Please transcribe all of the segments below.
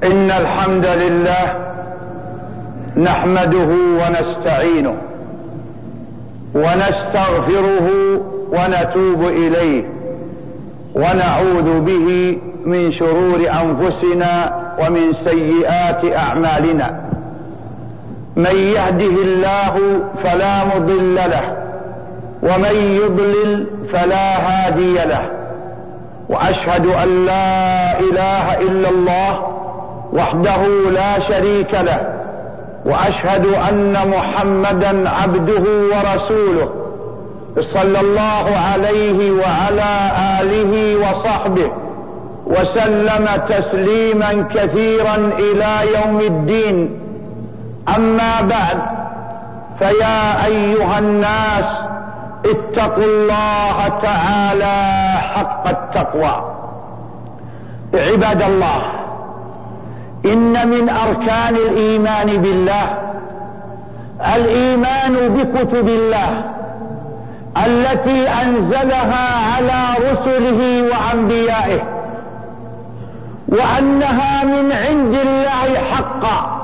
إن الحمد لله نحمده ونستعينه ونستغفره ونتوب إليه ونعوذ به من شرور أنفسنا ومن سيئات أعمالنا. من يهده الله فلا مضل له ومن يضلل فلا هادي له، وأشهد أن لا إله إلا الله وحده لا شريك له، وأشهد أن محمدا عبده ورسوله صلى الله عليه وعلى آله وصحبه وسلم تسليما كثيرا إلى يوم الدين. أما بعد، فيا أيها الناس اتقوا الله تعالى حق التقوى. عباد الله، إن من أركان الإيمان بالله الإيمان بكتب الله التي أنزلها على رسله وأنبيائه، وأنها من عند الله حقا،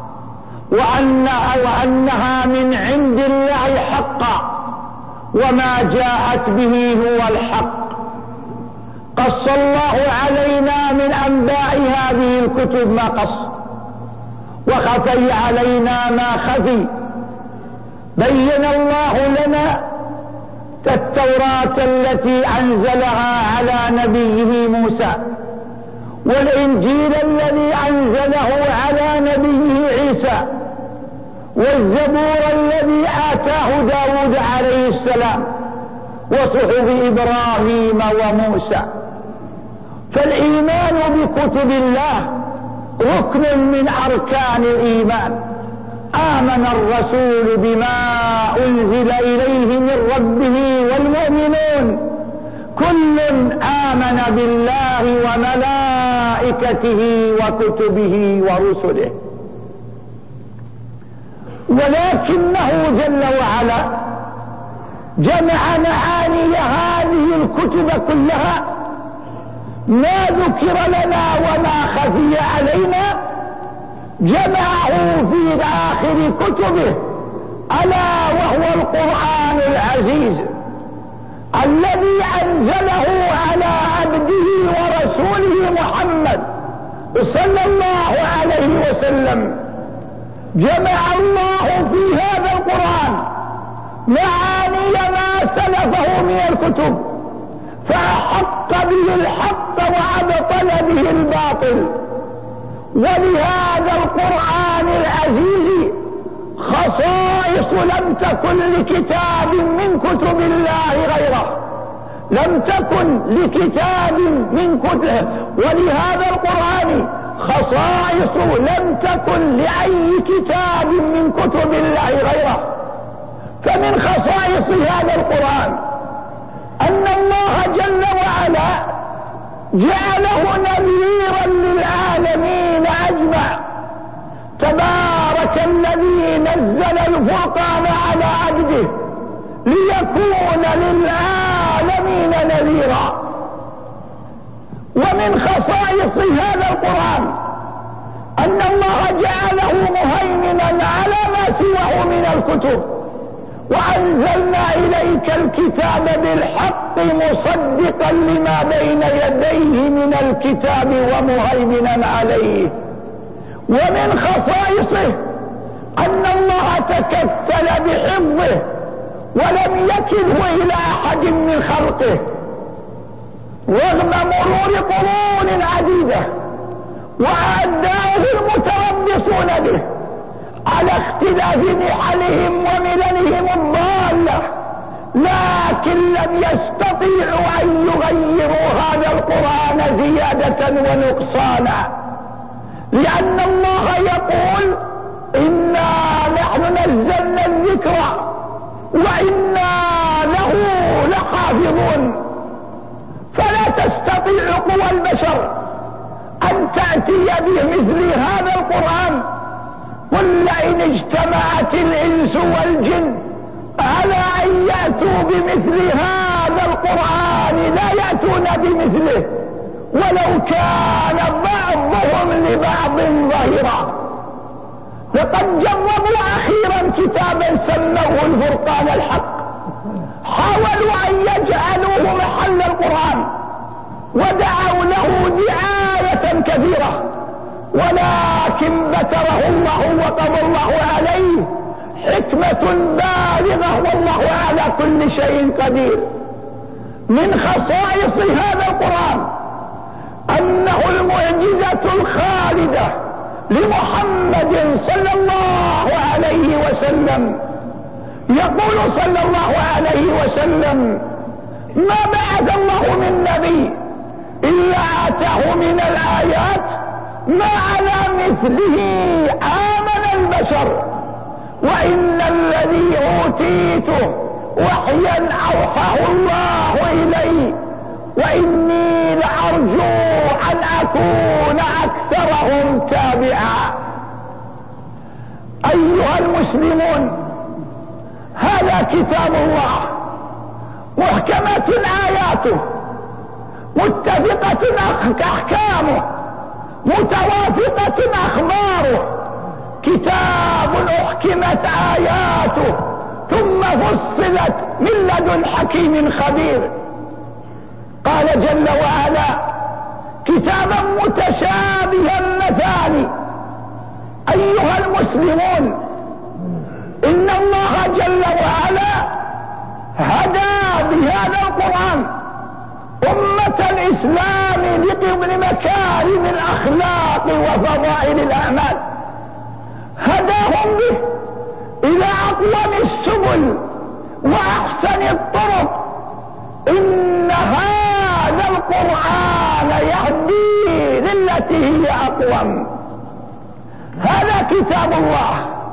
وأنها من عند الله حقا، وما جاءت به هو الحق. قص الله علينا من أنباء هذه الكتب ما قص، وخفي علينا ما خفي. بين الله لنا التوراة التي أنزلها على نبيه موسى، والإنجيل الذي أنزله على نبيه عيسى، والزبور الذي آتاه داود عليه السلام، وصحف إبراهيم وموسى. فالإيمان بكتب الله ركن من أركان الإيمان. آمن الرسول بما أنزل إليه من ربه والمؤمنون كل آمن بالله وملائكته وكتبه ورسله. ولكنه جل وعلا جمع معاني هذه الكتب كلها، ما ذكر لنا وما خفي علينا، جمعه في آخر كتبه، ألا وهو القرآن العزيز الذي أنزله على عبده ورسوله محمد صلى الله عليه وسلم. جمع الله في هذا القرآن معاني ما سلفه من الكتب، فأحق به الحق وأبطل به الباطل. ولهذا القرآن العزيز خصائص لم تكن لكتاب من كتب الله غيره، لم تكن لكتاب من كتب، ولهذا القرآن خصائص لم تكن لأي كتاب من كتب الله غيره. فمن خصائص هذا القرآن أن الله جل وعلا جعله نذيرا للعالمين أجمع. تبارك الذي نزل الفرقان على عبده ليكون للعالمين نذيرا. ومن خصائص هذا القرآن أن الله جعله مهيمنا على ما سواه من الكتب، وأنزلنا إليك الكتاب بالحق مصدقا لما بين يديه من الكتاب ومهيمنا عليه. ومن خصائصه أن الله تكفل بحفظه ولم يكله إلى أحد من خلقه، رغم مرور قرون عديدة وأعداؤه المتربصون به على اختلاف نحلهم ومللهم الضالة، لكن لم يستطيعوا أن يغيروا هذا القرآن زيادة ونقصانا، لأن الله يقول إنا نحن نزلنا الذكر وإنا له لحافظون. فلا تستطيع قوى البشر أن تأتي بمثل هذا القرآن. قل لئن اجتمعت الإنس والجن على أن يأتوا بمثل هذا القرآن لا يأتون بمثله ولو كان بعض بعضهم لبعض ظهيرا. لقد جربوا أخيرا كتابا سموه الفرقان الحق، حاولوا أن يجعلوه محل القرآن ودعوا له دعاية كثيرة، ولكن بتره الله وقضى الله عليه حكمة بالغة والله على كل شيء قدير. من خصائص هذا القرآن أنه المعجزة الخالدة لمحمد صلى الله عليه وسلم. يقول صلى الله عليه وسلم: ما بعث الله من نبي إلا آتاه من الآيات ما على مثله آمن البشر، وإن الذي أوتيته وحيا أوحاه الله إلي، وإني لأرجو أن أكون أكثرهم تابعا. أيها المسلمون، هذا كتاب الله محكمة آياته، متفقة أحكامه، متوافقة أخباره، كتاب أحكمت آياته ثم فصلت من لدن حكيم خبير. قال جل وعلا: كتابا متشابها مثاني. أيها المسلمون، إن الله جل وعلا هدى بهذا القرآن أمة الإسلام لمكارم الأخلاق وفضائل الأعمال، هداهم به إلى أقوم السبل وأحسن الطرق. إن هذا القرآن يهدي للتي هي أقوم. هذا كتاب الله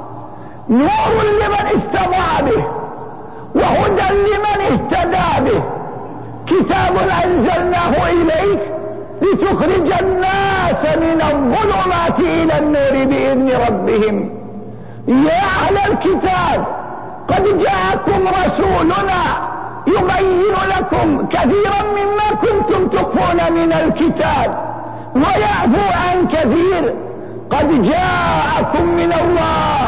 نور لمن استمع به وهدى لمن اهتدى به، كتاب أنزلناه إليك لتخرج الناس من الظلمات إلى النور بإذن ربهم. يا أهل الكتاب، قد جاءكم رسولنا يبين لكم كثيرا مما كنتم تخفون من الكتاب ويعفو عن كثير. قد جاءكم من الله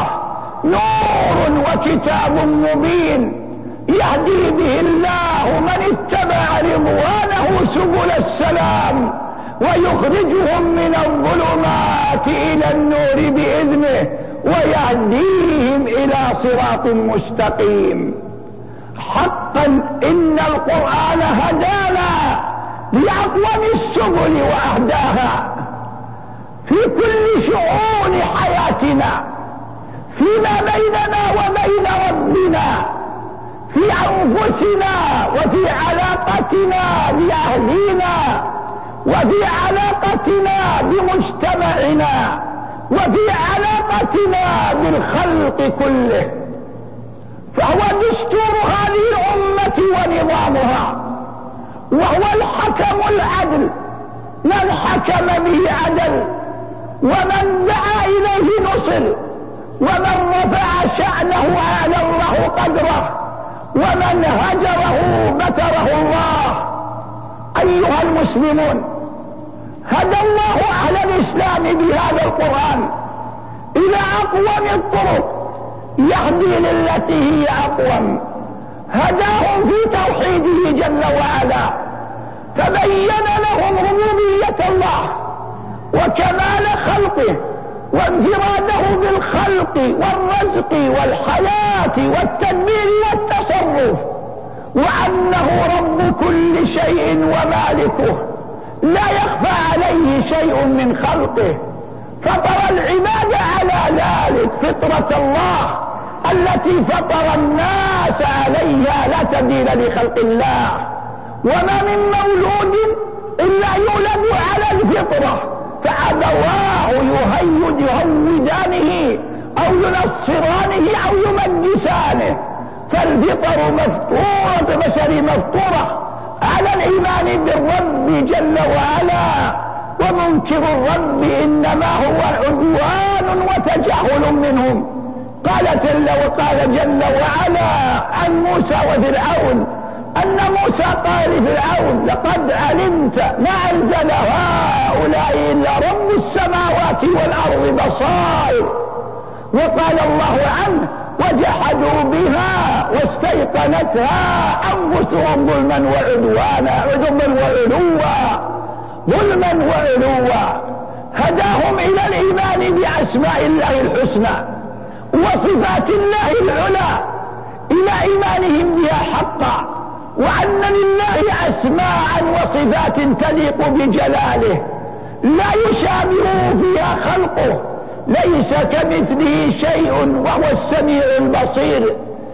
نور وكتاب مبين يهدي به الله من اتبع رضوانه سبل السلام ويخرجهم من الظلمات إلى النور بإذنه ويهديهم إلى صراط مستقيم. حقا إن القرآن هدانا لأقوم السبل وأهداها في كل شؤون حياتنا، فيما بيننا وبين ربنا، في أنفسنا، وفي علاقتنا بأهلنا، وفي علاقتنا بمجتمعنا، وفي علاقتنا بالخلق كله. فهو دستور هذه الأمة ونظامها، وهو الحكم العدل، من حكم به عدل، ومن دعا إليه نصر، ومن رفع شأنه أعلى الله قدره، ومن هجره بتره الله. أيها المسلمون، هدى الله على الإسلام بهذا القرآن إلى أقوم الطرق يهدي للتي هي أقوم. هداهم في توحيده جل وعلا، فبين لهم ربوبية الله وكمال خلقه وانفراده بالخلق والرزق والحياة والتدبير والتصرف، وأنه رب كل شيء ومالكه، لا يخفى عليه شيء من خلقه. فطر العباد على ذلك فطرة الله التي فطر الناس عليها، لا تبديل لخلق الله. وما من مولود إلا يولد على الفطرة، فأبواه يهودانه أو ينصرانه أو يمجسانه. فالفطر مفطورة بشر مفطورة على الإيمان بالرب جل وعلا، ومنكر الرب إنما هو عدوان وتجاهل منهم. قال جل وعلا عن موسى وفرعون: أن موسى قال لفرعون لقد علمت ما أنزل هؤلاء إلا رب السماوات والأرض بصائر. وقال الله عنه وجحدوا بها واستيقنتها أنفسهم ظلما وعلوا. هداهم إلى الإيمان بأسماء الله الحسنى وصفات الله العلى، إلى إيمانهم بها حقا، وأن لله أسماء وصفات تليق بجلاله لا يشابه فيها خلقه، ليس كمثله شيء وهو السميع البصير.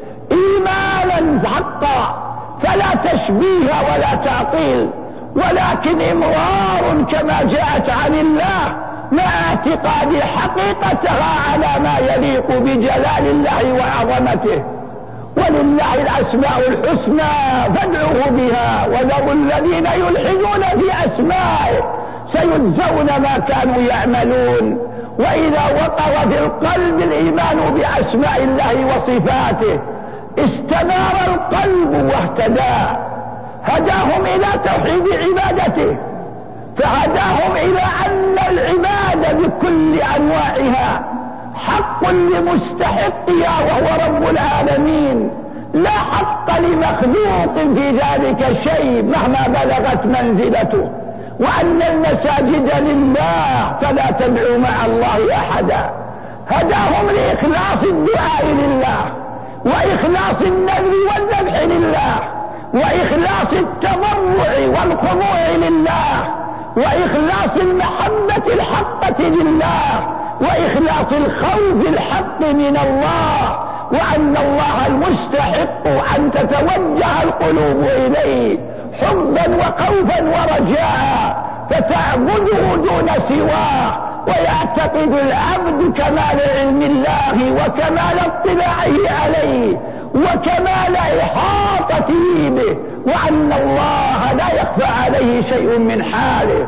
إيمانا حقا فلا تشبيه ولا تعطيل، ولكن إمرار كما جاءت عن الله مع اعتقاد حقيقتها على ما يليق بجلال الله وعظمته. ولله الأسماء الحسنى فادعوه بها وذروا الذين يلحدون في أسمائه سيجزون ما كانوا يعملون. وإذا وقر في القلب الإيمان بأسماء الله وصفاته استنار القلب واهتدى. هداهم إلى توحيد عبادته، فهداهم إلى أن العبادة بكل أنواعها حق لمستحقها وهو رب العالمين، لا حق لمخلوق في ذلك شيء مهما بلغت منزلته، وأن المساجد لله فلا تدعوا مع الله أحدا. هداهم لإخلاص الدعاء لله، وإخلاص النذر والذبح لله، وإخلاص التضرع والخضوع لله، وإخلاص المحبة الحقة لله، وإخلاص الخوف الحق من الله، وأن الله المستحق أن تتوجه القلوب إليه حبا وخوفا ورجاء، فتعبده دون سواه، ويعتقد العبد كمال علم الله وكمال اطلاعه عليه وكمال إحاطته به، وأن الله لا يخفى عليه شيء من حاله.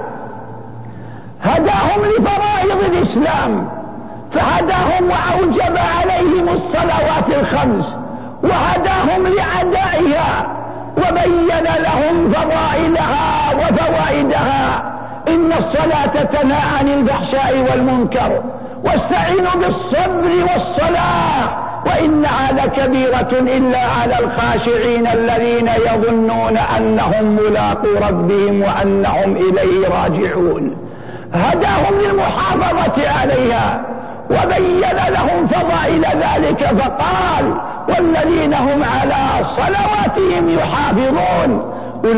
هداهم لفرائض الإسلام، فهداهم وأوجب عليهم الصلوات الخمس، وهداهم لأدائها، وبين لهم فضائلها وفوائدها. إن الصلاة تنهى عن الفحشاء والمنكر، واستعينوا بالصبر والصلاة، وإنها لكبيرة إلا على الخاشعين الذين يظنون أنهم ملاقو ربهم وأنهم إليه راجعون. هداهم للمحافظة عليها، وبين لهم فضائل ذلك فقال والذين هم على صلواتهم يحافظون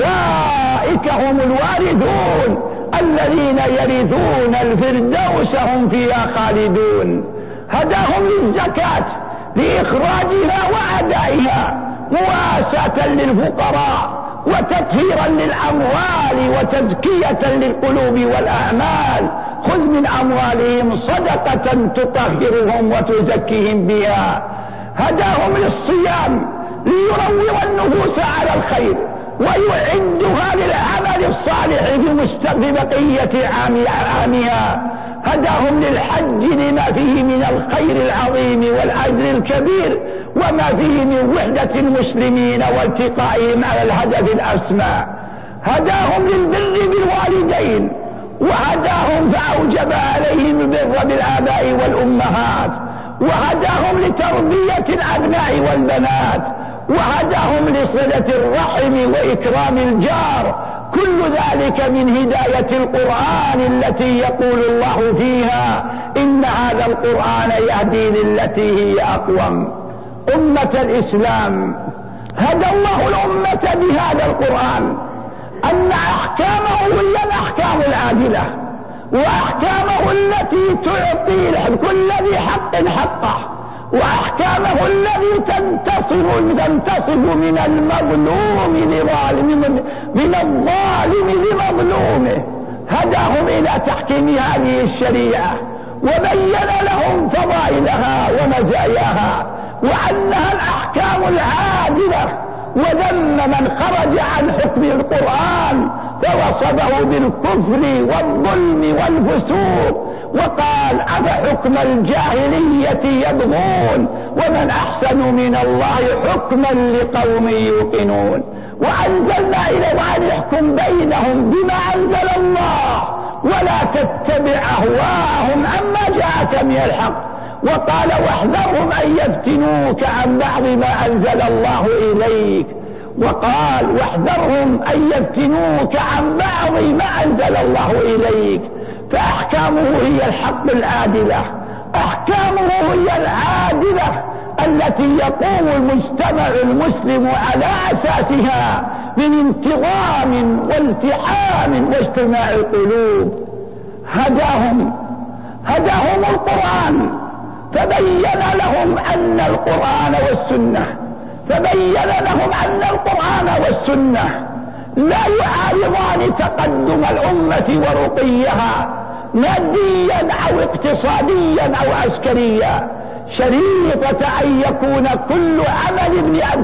أولئك هم الوارثون الذين يرثون الفردوس هم فيها خالدون. هداهم للزكاة لإخراجها وأدائها مواساة للفقراء وتطهيرا للأموال وتزكية للقلوب والأعمال. خذ من أموالهم صدقة تطهرهم وتزكيهم بها. هداهم للصيام ليروض النفوس على الخير ويعدها للعمل الصالح في بقية عامها. هداهم للحج لما فيه من الخير العظيم والأجر الكبير، وما فيه من وحدة المسلمين والتقائهم على الهدف الأسمى. هداهم للبر بالوالدين، وهداهم فأوجب عليهم البر بالآباء والأمهات، وهداهم لتربية الأبناء والبنات، وهداهم لصلة الرحم وإكرام الجار. كل ذلك من هداية القرآن التي يقول الله فيها إن هذا القرآن يهدي للتي هي أقوم. أمة الإسلام، هدى الله الأمة بهذا القرآن أن أحكامه هي الأحكام العادلة، وأحكامه التي تعطي كل ذي حق حقه، وأحكامه الذي تنتصف من المظلوم من الظالم لمظلومه. هداهم إلى تحكيم هذه الشريعة، وبين لهم فضائلها ومزاياها، وأنها الأحكام العادلة، وذم من خرج عن حكم القرآن فوصفه بالكفر والظلم والفسوق، وقال أفحكم الجاهلية يبغون ومن أحسن من الله حكما لقوم يوقنون. وأنزلنا إلى وأن يحكم بينهم بما أنزل الله ولا تتبع أهواءهم عما جاءك من الحق. وقال واحذرهم أن يفتنوك عن بعض ما أنزل الله إليك. وقال واحذرهم أن يفتنوك عن بعض ما أنزل الله إليك. فأحكامه هي الحق العادلة، أحكامه هي العادلة التي يقوم المجتمع المسلم على أساسها من انتظام والتحام واجتماع القلوب. هداهم القرآن، فبين لهم أن القرآن والسنة لا يعارضان تقدم الأمة ورقيها ماديا أو اقتصاديا أو عسكريا. شريطة أن يكون كل عمل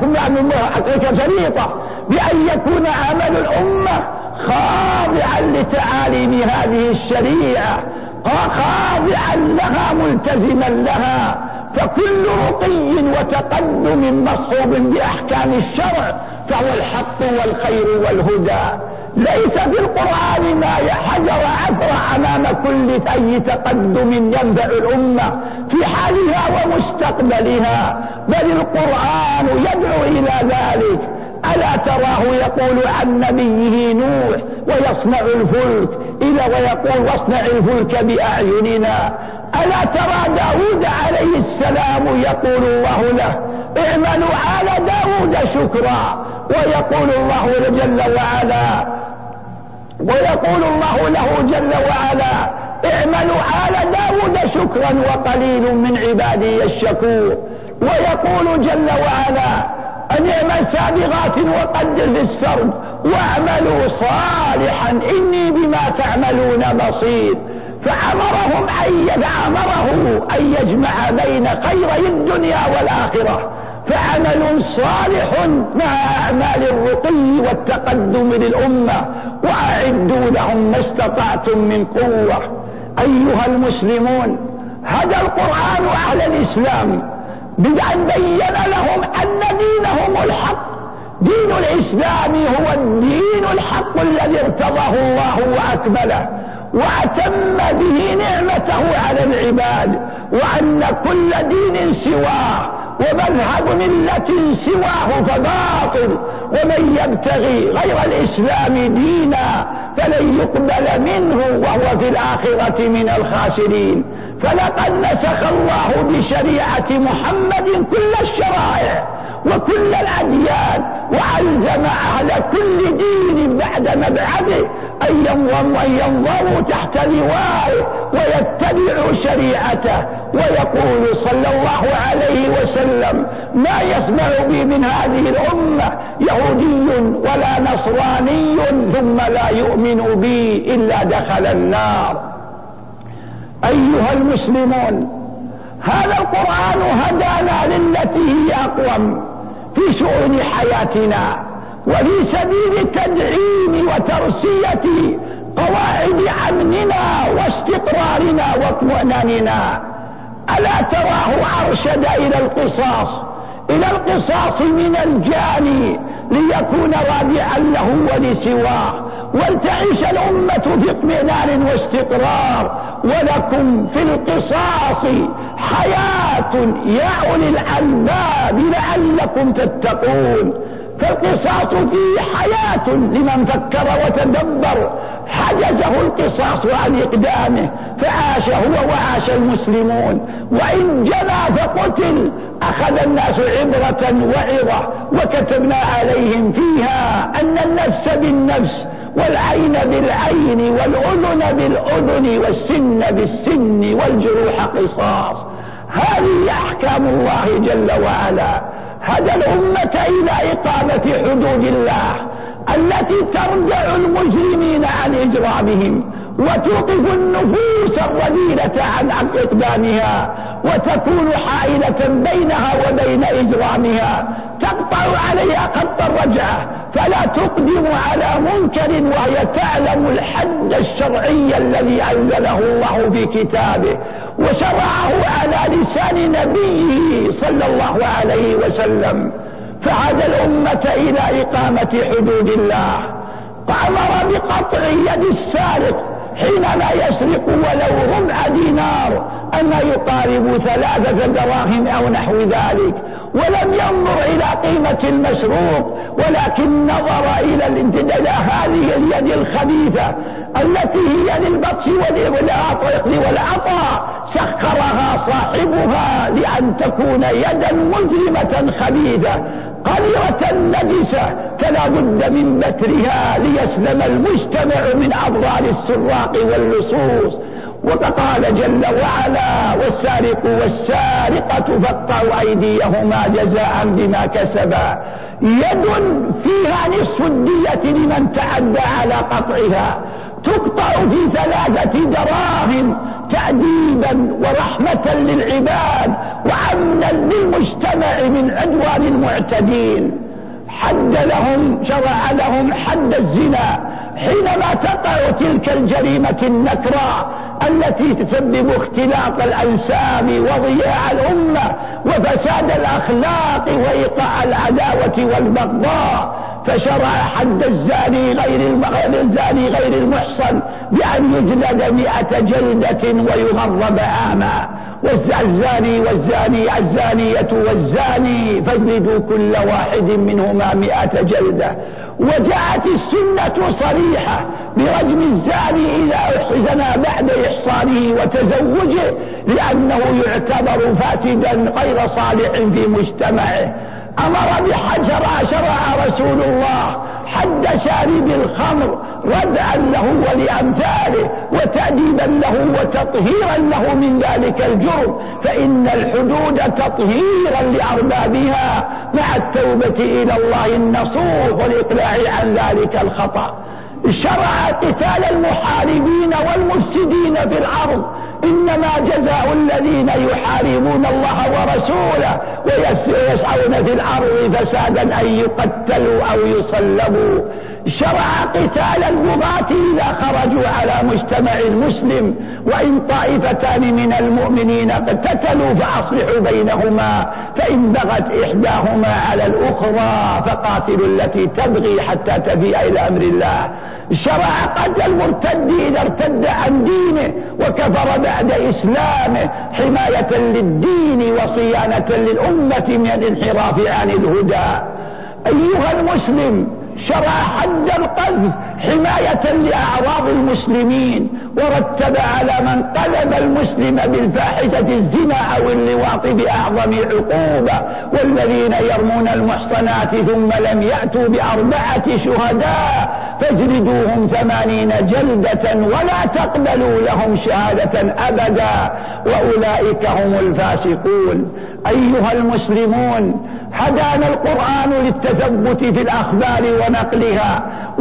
شريطة بأن يكون عمل الأمة خاضعا لتعاليم هذه الشريعة، خاضعا لها ملتزما لها. فكل رقي وتقدم مصحوب بأحكام الشرع فهو الحق والخير والهدى. ليس في القرآن ما حجر عثر أمام كل أي تقدم ينفع الأمة في حالها ومستقبلها، بل القرآن يدعو إلى ذلك. ألا تراه يقول عن نبيه نوح ويصنع الفلك ويقول واصنع الفلك بأعيننا. ألا ترى داود عليه السلام يقول الله له اعملوا آل داود شكرا، ويقول الله له جل وعلا اعملوا آل داود شكرا وقليل من عبادي الشكور. ويقول جل وعلا أن اعمل سابغات وقدر في السرد واعملوا صالحا إني بما تعملون بصير. فأمره أن يجمع بين خيري الدنيا والآخرة، فعمل صالح مع أعمال الرقي والتقدم للأمة. وأعدوا لهم ما استطعتم من قوة. أيها المسلمون، هدى القرآن أهل الإسلام بأن بين لهم أن دينهم الحق. دين الإسلام هو الدين الحق الذي ارتضاه الله وأكمله وأتم به نعمته على العباد، وأن كل دين سواه ومذهب ملة سواه فباطل، ومن يبتغي غير الإسلام دينا فلن يقبل منه وهو في الآخرة من الخاسرين. فلقد نسخ الله بشريعة محمد كل الشرائع وكل الأديان، وألزم أهل كل دين بعد مبعثه أن ينظروا تحت لوائه ويتبعوا شريعته. ويقول صلى الله عليه وسلم ما يسمع بي من هذه الأمة يهودي ولا نصراني ثم لا يؤمن بي إلا دخل النار. أيها المسلمون، هذا القرآن هدانا للتي هي أقوم في شؤون حياتنا وفي سبيل تدعيم وترسية قواعد أمننا واستقرارنا واطمئناننا. ألا تراه أرشد إلى القصاص من الجاني ليكون رادعا له ولسواه، ولتعيش الأمة في اطمئنان واستقرار. ولكم في القصاص حياة يا أولي الألباب لعلكم تتقون. فالقصاص فيه حياة لمن فكر وتدبر. حجزه القصاص عن إقدامه فعاش هو وعاش المسلمون، وإن جنى فقتل أخذ الناس عبرة وعظة. وكتبنا عليهم فيها أن النفس بالنفس والعين بالعين والأذن بالأذن والسن بالسن والجروح قصاص. هذه أحكام الله جل وعلا. هدى الأمة إلى إقامة حدود الله التي تردع المجرمين عن إجرامهم وتوقف النفوس الرذيلة عن إقدامها، وتكون حائلة بينها وبين إجرامها، تقطع عليها خط الرجعة فلا تقدم على منكر وهي تعلم الحد الشرعي الذي أنزله الله في كتابه وشرعه على لسان نبيه صلى الله عليه وسلم. فعاد الأمة إلى إقامة حدود الله. أمر بقطع يد السارق حينما يسرق ولو ربع دينار أما يقارب 3 دراهم أو نحو ذلك، ولم ينظر إلى قيمة المسروق، ولكن نظر إلى هذه اليد الخبيثة التي هي للبطش والعطاء، سخرها صاحبها لأن تكون يدا مجرمة خبيثة قذرة نجسة، فلا بد من بترها ليسلم المجتمع من أضرار السراق واللصوص. وقال جل وعلا: والسارق والسارقة فاقطعوا أيديهما جزاء بما كسبا. يد فيها نصف الدية لمن تعدى على قطعها، تقطع في 3 دراهم تأديبا ورحمة للعباد وأمنا للمجتمع من عدوان المعتدين. شرع لهم حد الزنا حينما تقع تلك الجريمة النكراء التي تسبب اختلاط الأنساب وضياع الأمة وفساد الأخلاق وإيقاع العداوة والبغضاء، فشرع حد الزاني غير المحصن بأن يجلد 100 جلدة ويغرب عاما، والزاني الزانية والزاني فاجلدوا كل واحد منهما 100 جلدة. وجاءت السنة صريحة برجم الزاني إذا أحسن بعد إحصانه وتزوجه، لأنه يعتبر فاسدا غير صالح في مجتمعه. شرع رسول الله حد شارب الخمر ردعا له ولأمثاله وتأديبا له وتطهيرا له من ذلك الجرم، فإن الحدود تطهيرا لأربابها مع التوبة إلى الله النصوح والإقلاع عن ذلك الخطأ. شرع قتال المحاربين والمفسدين في الأرض، إنما جزاء الذين يحاربون الله ورسوله ويسعون في الأرض فسادا أن يقتلوا أو يصلبوا. شرع قتال البغاة إذا خرجوا على مجتمع المسلم، وإن طائفتان من المؤمنين اقتتلوا فأصلحوا بينهما، فإن بغت إحداهما على الأخرى فقاتلوا التي تبغي حتى تفيء إلى أمر الله. شرع قتل المرتد إذا ارتد عن دينه وكفر بعد إسلامه حماية للدين وصيانة للأمة من الانحراف عن الهدى. أيها المسلم، شرع حد القذف حماية لأعراض المسلمين، ورتب على من قلب المسلم بالفاحشة الزنا أو اللواط بأعظم عقوبة. والذين يرمون المحصنات ثم لم يأتوا ب4 شهداء فاجلدوهم 80 جلدة ولا تقبلوا لهم شهادة أبدا وأولئك هم الفاسقون. أيها المسلمون، هدانا القرآن للتثبت في الأخبار ونقلها،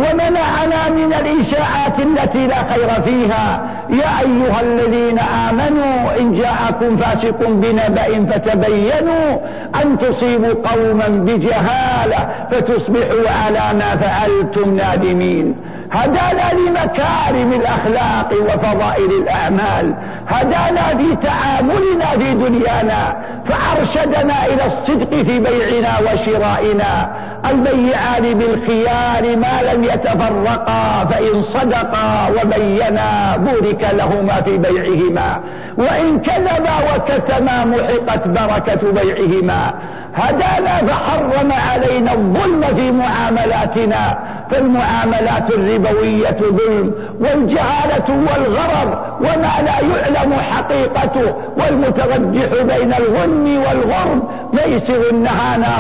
ومنعنا من الإشاعات التي لا خير فيها. يا أيها الذين آمنوا إن جاءكم فاسق بنبأ فتبينوا أن تصيبوا قوما بجهالة فتصبحوا على ما فعلتم نادمين. هدانا لمكارم الأخلاق وفضائل الأعمال، هدانا في تعاملنا في دنيانا، فأرشدنا إلى الصدق في بيعنا وشرائنا. البيعان بالخيار ما لم يتفرقا، فإن صدقا وبينا بورك لهما في بيعهما، وإن كذبا وكتما محقت بركة بيعهما. هدانا فحرم علينا الظلم في معاملاتنا، فالمعاملات الربوية ظلم، والجهالة والغرر وما لا يعلم حقيقته، والمترجح بين الغن والغرب ميسر نهانا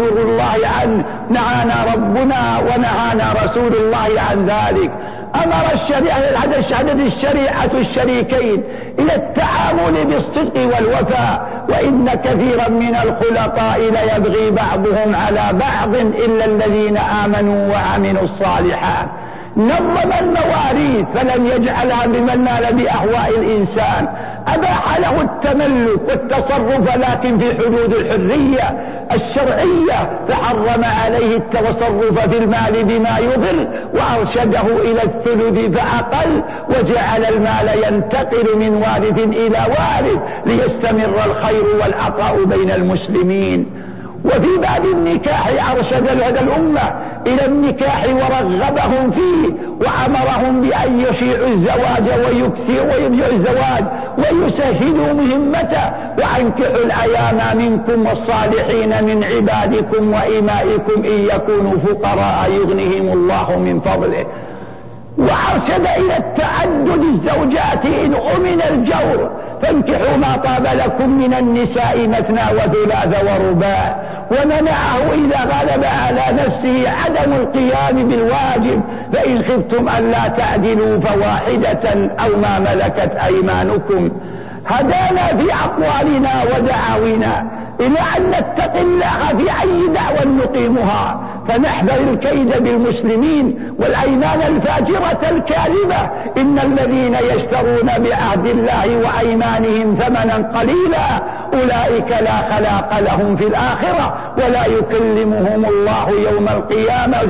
ربنا ونهانا رسول الله عن ذلك. أمر الشريعة الشريكين إلى التعامل بالصدق والوفاء، وإن كثيرا من الخلطاء ليبغي بعضهم على بعض إلا الذين آمنوا وعملوا الصالحات. نظم المواريث فلم يجعلها بمن نال بأهواء الإنسان، أباح له التملك والتصرف لكن في حدود الحرية الشرعية، فحرم عليه التصرف في المال بما يضر، وأرشده إلى الثلث فأقل، وجعل المال ينتقل من وارث إلى وارث ليستمر الخير والعطاء بين المسلمين. وفي باب النكاح أرشد الأمة إلى النكاح ورغبهم فيه وأمرهم بأن يشيعوا الزواج ويكثروا الزواج ويسهلوا مهمته، وأنكحوا الأيام منكم والصالحين من عبادكم وإمائكم إن يكونوا فقراء يغنيهم الله من فضله. وأرشد إلى التعدد الزوجات إن أمن الجور، فانكحوا ما طاب لكم من النساء مثنى وثلاث ورباع، ومنعه إذا غلب على نفسه عدم القيام بالواجب، فإن خفتم ألا تعدلوا فواحدة أو ما ملكت أيمانكم. هدانا في أقوالنا ودعاونا إلى أن نتقي الله في أي دعوة نقيمها، فنحذر الكيد بالمسلمين والأيمان الفاجرة الكاذبة. إن الذين يشترون بعهد الله وأيمانهم ثمنا قليلا أولئك لا خلاق لهم في الآخرة ولا يكلمهم الله يوم القيامة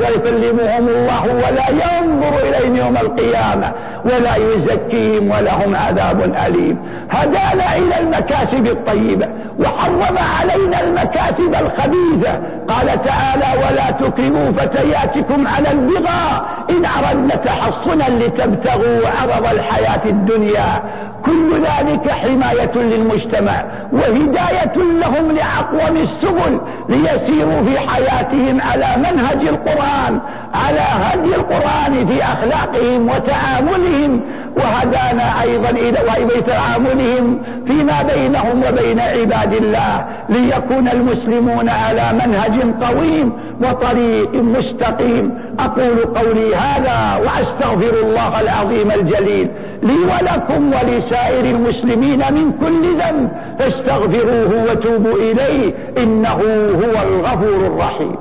ولا ينظر إليهم يوم القيامة ولا يزكيهم ولهم عذاب أليم. هدانا إلى المكاسب الطيبة وحرم علينا المكاسب الخبيثة. قال تعالى: ولا تكرموا فتياتكم على البغاء إن أردنا تحصنا لتبتغوا عرض الحياة الدنيا. كل ذلك حماية للمجتمع وهداية لهم لأقوم السبل ليسيروا في حياتهم على منهج القرآن، على هدي القرآن في أخلاقهم وتعاملهم. وهدانا أيضا إلى تعاملهم فيما بينهم وبين عباد الله ليكون المسلمون على منهج قويم وطريق مستقيم. أقول قولي هذا وأستغفر الله العظيم الجليل لي ولكم ولسائر المسلمين من كل ذنب، فاستغفروه وتوبوا إليه إنه هو الغفور الرحيم.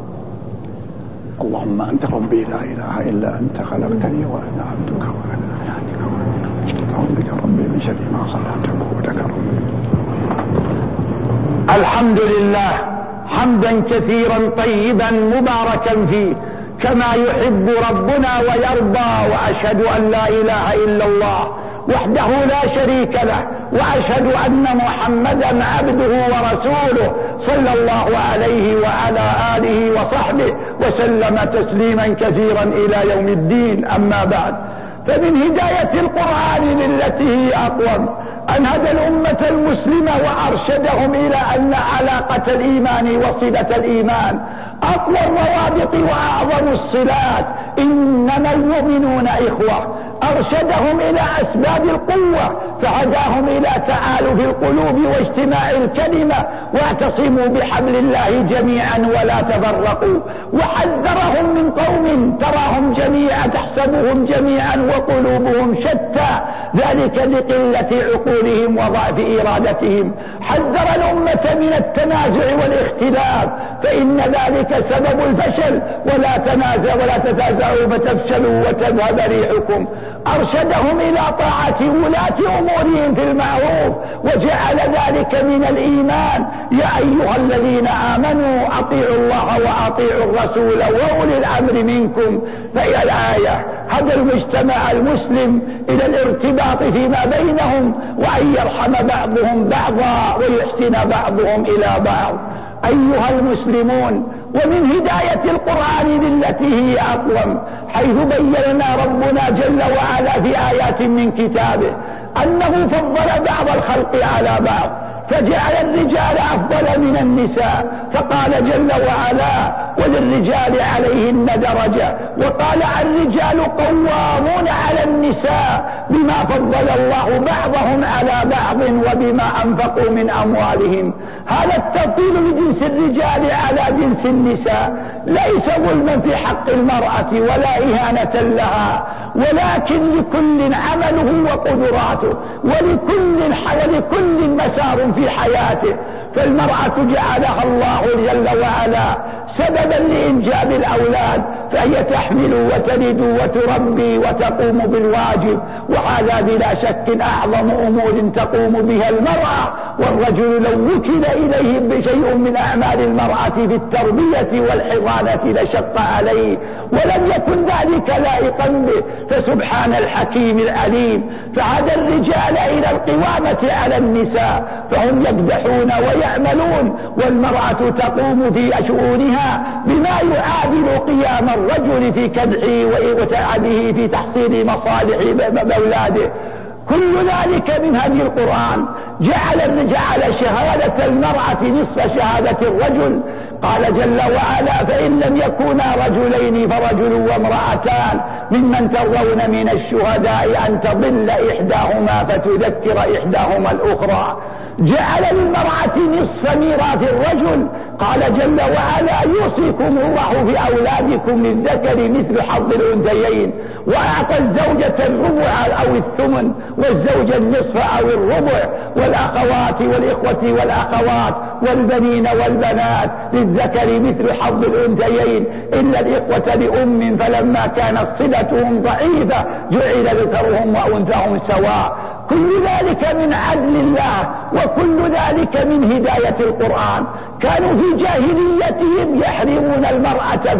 اللهم أنت ربي لا إله إلا أنت، خلقتني وأنا عبدك وأنا أعوذ بك ربي من شر ما صنعت ولك ربي. الحمد لله حمدا كثيرا طيبا مباركا فيه كما يحب ربنا ويرضى. وأشهد أن لا إله إلا الله وحده لا شريك له، وأشهد أن محمدا عبده ورسوله صلى الله عليه وعلى آله وصحبه وسلم تسليما كثيرا إلى يوم الدين. أما بعد، فمن هداية القرآن للتي هي أقوم أن هدى الأمة المسلمة وأرشدهم إلى أن علاقة الإيمان وصلة الإيمان أقوى الروابط وأعظم الصلات، إنما المؤمنون إخوة. أرشدهم إلى أسباب القوة فهداهم إلى تآلف القلوب واجتماع الكلمة، واعتصموا بحبل الله جميعا ولا تفرقوا. وحذرهم من قوم تراهم جميعا تحسبهم جميعا وقلوبهم شتى، ذلك لقلة عقولهم وضعف إرادتهم. حذر الأمة من التنازع والاختلاف فإن ذلك سبب الفشل، ولا تنازعوا ولا تتنازعوا فتفشلوا وتذهب ريحكم. أرشدهم إلى طاعة ولاة أمورهم في المعروف وجعل ذلك من الإيمان. يا أيها الذين آمنوا أطيعوا الله وأطيعوا الرسول وأولي الأمر منكم. فهي الآية هدى المجتمع المسلم إلى الارتباط فيما بينهم وأن يرحم بعضهم بعضا ويحسن بعضهم إلى بعض. أيها المسلمون، ومن هداية القرآن للتي هي أقوم حيث بيّننا ربنا جل وعلا في آيات من كتابه أنه فضل بعض الخلق على بعض، فجعل الرجال أفضل من النساء، فقال جل وعلا: وللرجال عليهن درجة. وقال: الرجال قوامون على النساء بما فضل الله بعضهم على بعض وبما أنفقوا من أموالهم. هذا التفضيل لجنس الرجال على جنس النساء ليس ظلما في حق المرأة ولا إهانة لها، ولكن لكل عمله وقدراته ولكل مسار في حياته. فالمرأة جعلها الله جل وعلا سببا لإنجاب الأولاد، فهي تحمل وتلد وتربي وتقوم بالواجب، وهذا بلا شك أعظم أمور تقوم بها المرأة. والرجل لو وكل إليه بشيء من أعمال المرأة في التربية والحضانة لشق عليه، ولم يكن ذلك لائقا به. فسبحان الحكيم العليم، فعاد الرجال إلى القوامة على النساء، فهم يكدحون ويعملون، والمرأة تقوم في شؤونها بما يعادل قيام الرجل في كدحه وتعبه في تحصيل مصالح أولاده. كل ذلك من هدي القرآن. جعل شهادة المرأة نصف شهادة الرجل. قال جل وعلا: فإن لم يكونا رجلين فرجل وامرأتان ممن ترضون من الشهداء أن تضل إحداهما فتذكر إحداهما الأخرى. جعل للمرأة نصف ميراث الرجل. قال جل وعلا: يوصيكم الله في أولادكم للذكر مثل حظ الأنثيين، وأعطى الزوجة الربع أو الثمن، والزوج النصف أو الربع، والأخوات والإخوة والأخوات والبنين والبنات للذكر مثل حظ الأنثيين إلا الإخوة لأم، فلما كانت صلتهم ضعيفة جعل ذكرهم وأنثاهم سواء. كل ذلك من عدل الله، وكل ذلك من هداية القرآن. كانوا في جاهليتهم يحرمون المرأة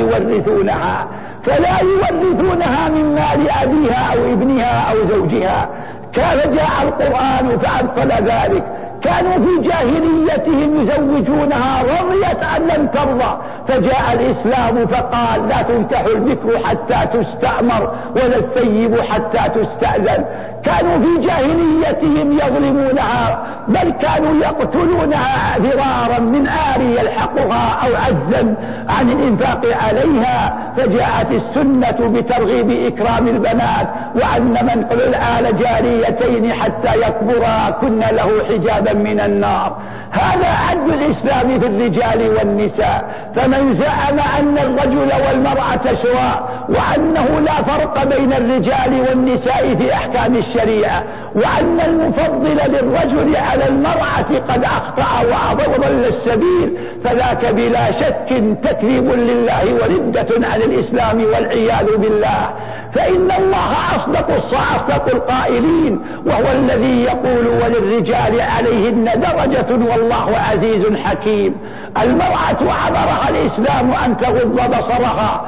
فلا يورثونها من مال أبيها أو ابنها أو زوجها. كان جاء القرآن فأبطل ذلك. كانوا في جاهليتهم يزوجونها رضيت أن لم ترضى، فجاء الإسلام فقال: لا تنكح البكر حتى تستأمر ولا الثيب حتى تستأذن. كانوا في جاهليتهم يظلمونها، بل كانوا يقتلونها فرارا من آر يلحقها أو عجزا عن الإنفاق عليها. فجاءت السنة بترغيب إكرام البنات، وأن من الآل جاريتين حتى يكبرا كن له حجابا من النار. هذا عدل الإسلام في الرجال والنساء. فمن زعم أن الرجل والمرأة سواء، وأنه لا فرق بين الرجال والنساء في أحكام الشريعة، وأن المفضل للرجل على المرأة قد أخطأ وأضل السبيل، فذاك بلا شك تكذيب لله وردة عن الإسلام والعياذ بالله. فإن الله أصدق القائلين، وهو الذي يقول: وللرجال عليهن درجة والله عزيز حكيم. المرأة أمرها الإسلام أن تغض بصرها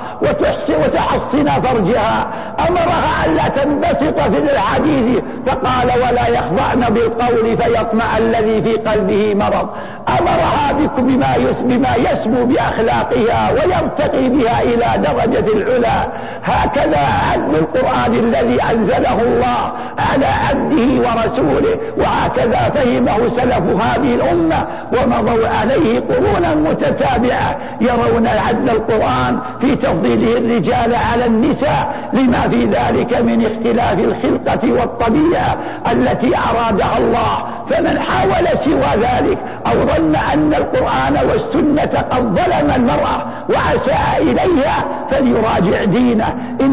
وتحصن فرجها، أمرها أن لا تنبسط في الحديث، فقال: ولا يخضعن بالقول فيطمع الذي في قلبه مرض. أمرها بما يسمو بأخلاقها ويرتقي بها إلى درجة العلا. هكذا عدل القرآن الذي أنزله الله على عبده ورسوله، وهكذا فهمه سلف هذه الأمة ومضوا عليه قرونا متتابعة، يرون عدل القرآن في تفضيله الرجال على النساء لما في ذلك من اختلاف الخلقة والطبيعة التي أرادها الله. فمن حاول سوى ذلك أو ظن أن القرآن والسنة قد ظلم المرأة وأساء إليها فليراجع دينه.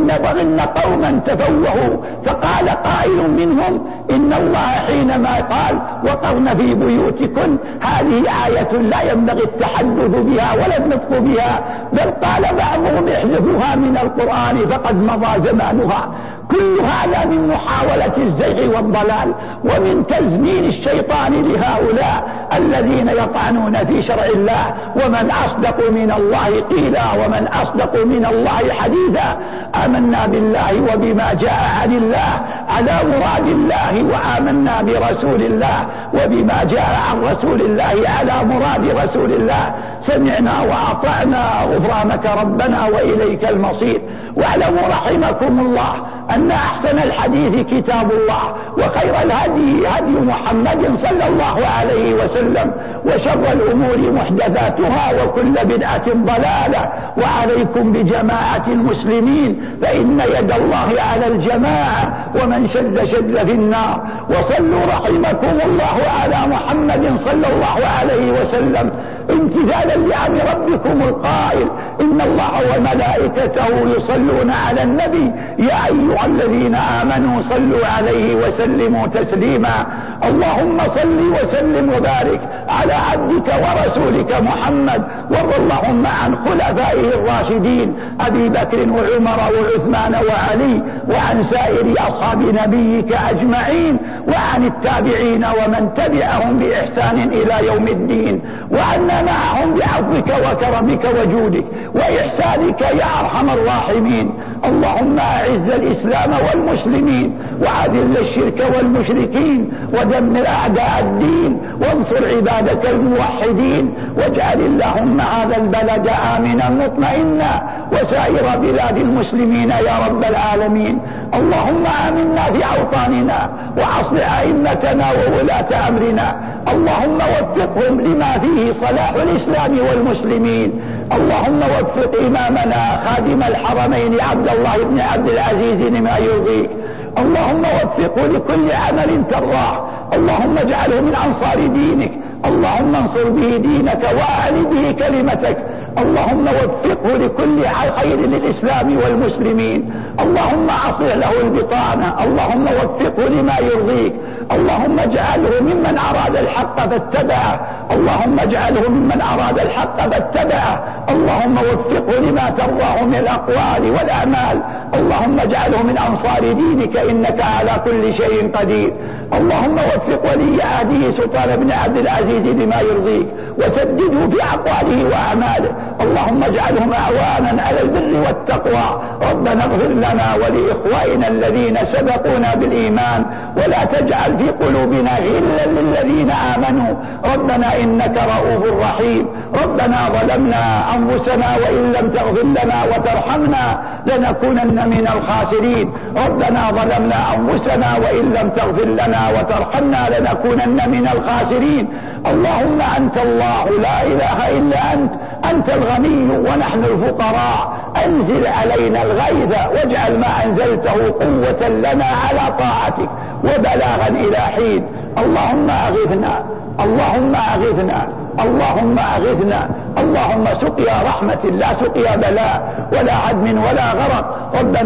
إن قوما تفوهوا، فقال قائل منهم: إن الله حينما قال: وقرن في بيوتكن، هذه آية لا ينبغي التحدث بها ولا النطق بها، بل قال بعضهم: احذفوها من القرآن فقد مضى زمانها. كل هذا من محاولة الزيغ والضلال ومن تزمين الشيطان لهؤلاء الذين يطعنون في شرع الله. ومن أصدق من الله قيلا، ومن أصدق من الله حديثا. آمنا بالله وبما جاء عن الله على مراد الله، وآمنا برسول الله وبما جاء عن رسول الله على مراد رسول الله. سمعنا وأطعنا، غفرانك ربنا وإليك المصير. واعلموا رحمكم الله أن أحسن الحديث كتاب الله، وخير الهدي هدي محمد صلى الله عليه وسلم، وشر الأمور محدثاتها، وكل بدعة ضلالة. وعليكم بجماعة المسلمين، فإن يد الله على الجماعة، ومن شد في النار. وصلوا رحمكم الله على محمد صلى الله عليه وسلم امتثالا لأمر ربكم القائل: إن الله وملائكته يصلون على النبي، يا أيها الذين آمنوا صلوا عليه وسلموا تسليما. اللهم صل وسلم وبارك على عبدك ورسولك محمد، وارض اللهم عن خلفائه الراشدين أبي بكر وعمر وعثمان وعلي، وعن سائر أصحاب نبيك أجمعين، وعن التابعين ومن تبعهم بإحسان إلى يوم الدين، وعنا معهم بعفوك وكرمك وجودك وإحسانك يا أرحم الراحمين. اللهم أعز الإسلام والمسلمين، وأذل الشرك والمشركين، ودمر أعداء الدين، وانصر عبادك الموحدين، واجعل اللهم هذا البلد آمنا مطمئنا وسائر بلاد المسلمين يا رب العالمين. اللهم آمنا في أوطاننا، وأصلح أئمتنا وولاة أمرنا، اللهم وفقهم لما فيه صلاح الإسلام والمسلمين. اللهم وفق إمامنا خادم الحرمين عبد الله بن عبد العزيز لما يرضيك، اللهم وفقه لكل عمل ترضاه، اللهم اجعله من أنصار دينك، اللهم انصر به دينك وأعل به كلمتك، اللهم وفقه لكل خير للإسلام والمسلمين، اللهم أصلح له البطانة، اللهم وفقه لما يرضيك، اللهم اجعله ممن أراد الحق فاتبعه، اللهم اجعله ممن أراد الحق فاتبعه، اللهم وفقه لما ترضاه من الأقوال والأعمال، اللهم اجعله من أنصار دينك إنك على كل شيء قدير. اللهم وفق ولي عهده سلطان بن عبد العزيز لما يرضيك، وسدده في أقواله وأعماله، اللهم اجعلهم أعوانا على البر والتقوى. ربنا اغفر لنا ولإخوائنا الذين سبقونا بالإيمان، ولا تجعل في قلوبنا غلا للذين آمنوا، ربنا إنك رؤوف رحيم. ربنا ظلمنا أنفسنا وإن لم تغفر لنا وترحمنا لنكونن من الخاسرين، ربنا ظلمنا أنفسنا وإن لم تغفر لنا وترحمنا لنكونن من الخاسرين. اللهم أنت الله لا إله إلا أنت الغني ونحن الفقراء، أنزل علينا الغيث واجعل ما أنزلته قوة لنا على طاعتك وبلاغا إلى حين. اللهم أغثنا، اللهم أغثنا، اللهم أغثنا، اللهم سقيا رحمة لا سقيا بلاء ولا عدم ولا غرق.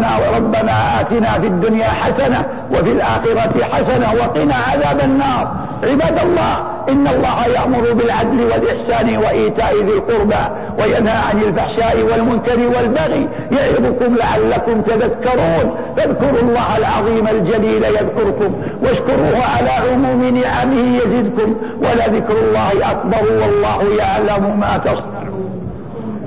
ربنا آتنا في الدنيا حسنة وفي الآخرة حسنة وقنا عذاب النار. عباد الله، إن الله يأمر بالعدل والإحسان وإيتاء ذي القربى وينهى عن الفحشاء والمنكر والبغي يعظكم لعلكم تذكرون. فاذكروا الله العظيم الجليل يذكركم، واشكروه على عموم نعمه يزدكم، ولذكر الله أكبر والله يعلم ما تصنعون.